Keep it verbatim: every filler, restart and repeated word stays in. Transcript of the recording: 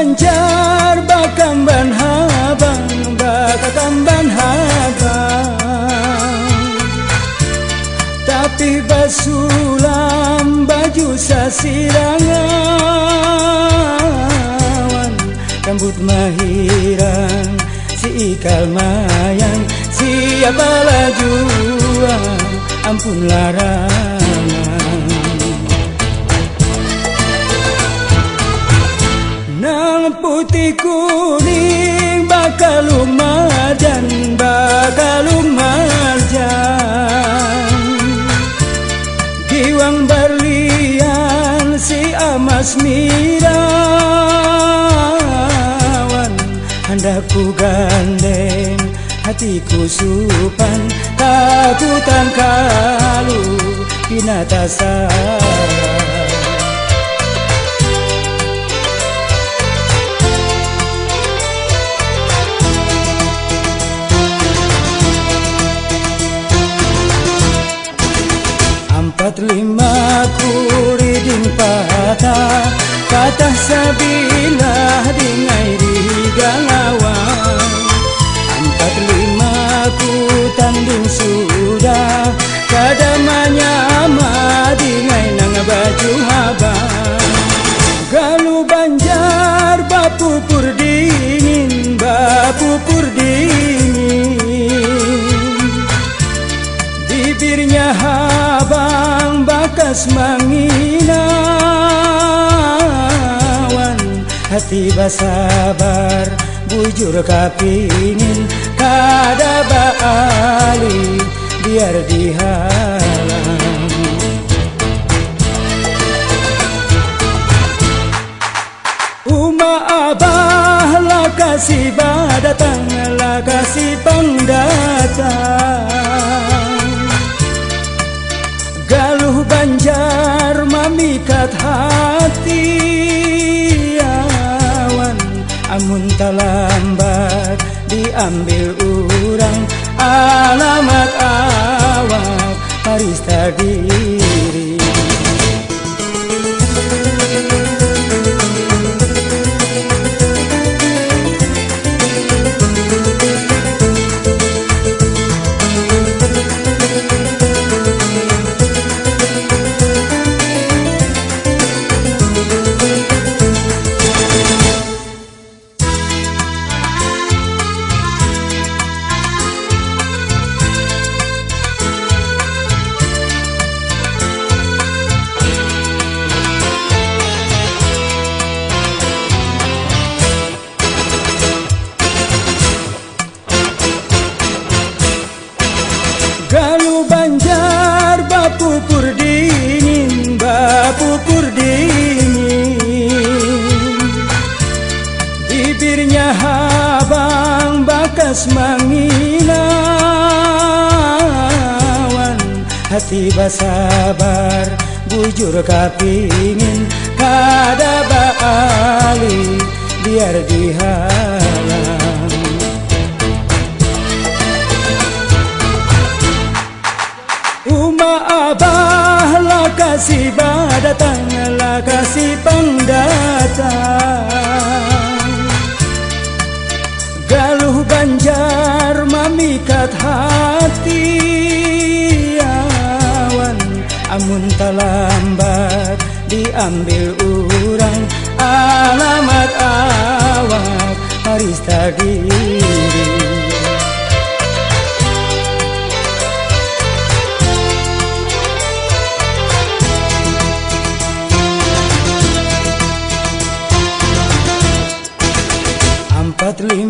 Banjar bakamban habang bakakamban habang tapi basulam baju sasirangan rambut mahiran si ikal mayang siapa lajuan ampun larangan nang putih kuning bakal lumajan bakal lumajan giwang berlian si amas mirawan hendak ku gandeng hatiku supan takutan kalu binata sarang empat lima kuridin patah kata sabilah dingai di galawang empat lima ku tanding sudah kadamanya madingai nang baju habang galu Banjar bapupur dingin bapupur dingin bibirnya habang bakas manginawan hati basabar bujur kapingin kada baali biar dihalang uma abah lah kasih badatang lah kasih pangdatang galuh Banjar mamikat hati awan amun talambat diambil urang alamat awak parista diri galu Banjar bapupur dingin bapupur dingin bibirnya habang bakas manginawan hati basabar bujur kapingin kada baali biar dihalang uma abah lah kasih badatang lah kasih pangdatang galuh Banjar mamikat hati awan amun talambat diambil urang alamat awak parista diri empat lima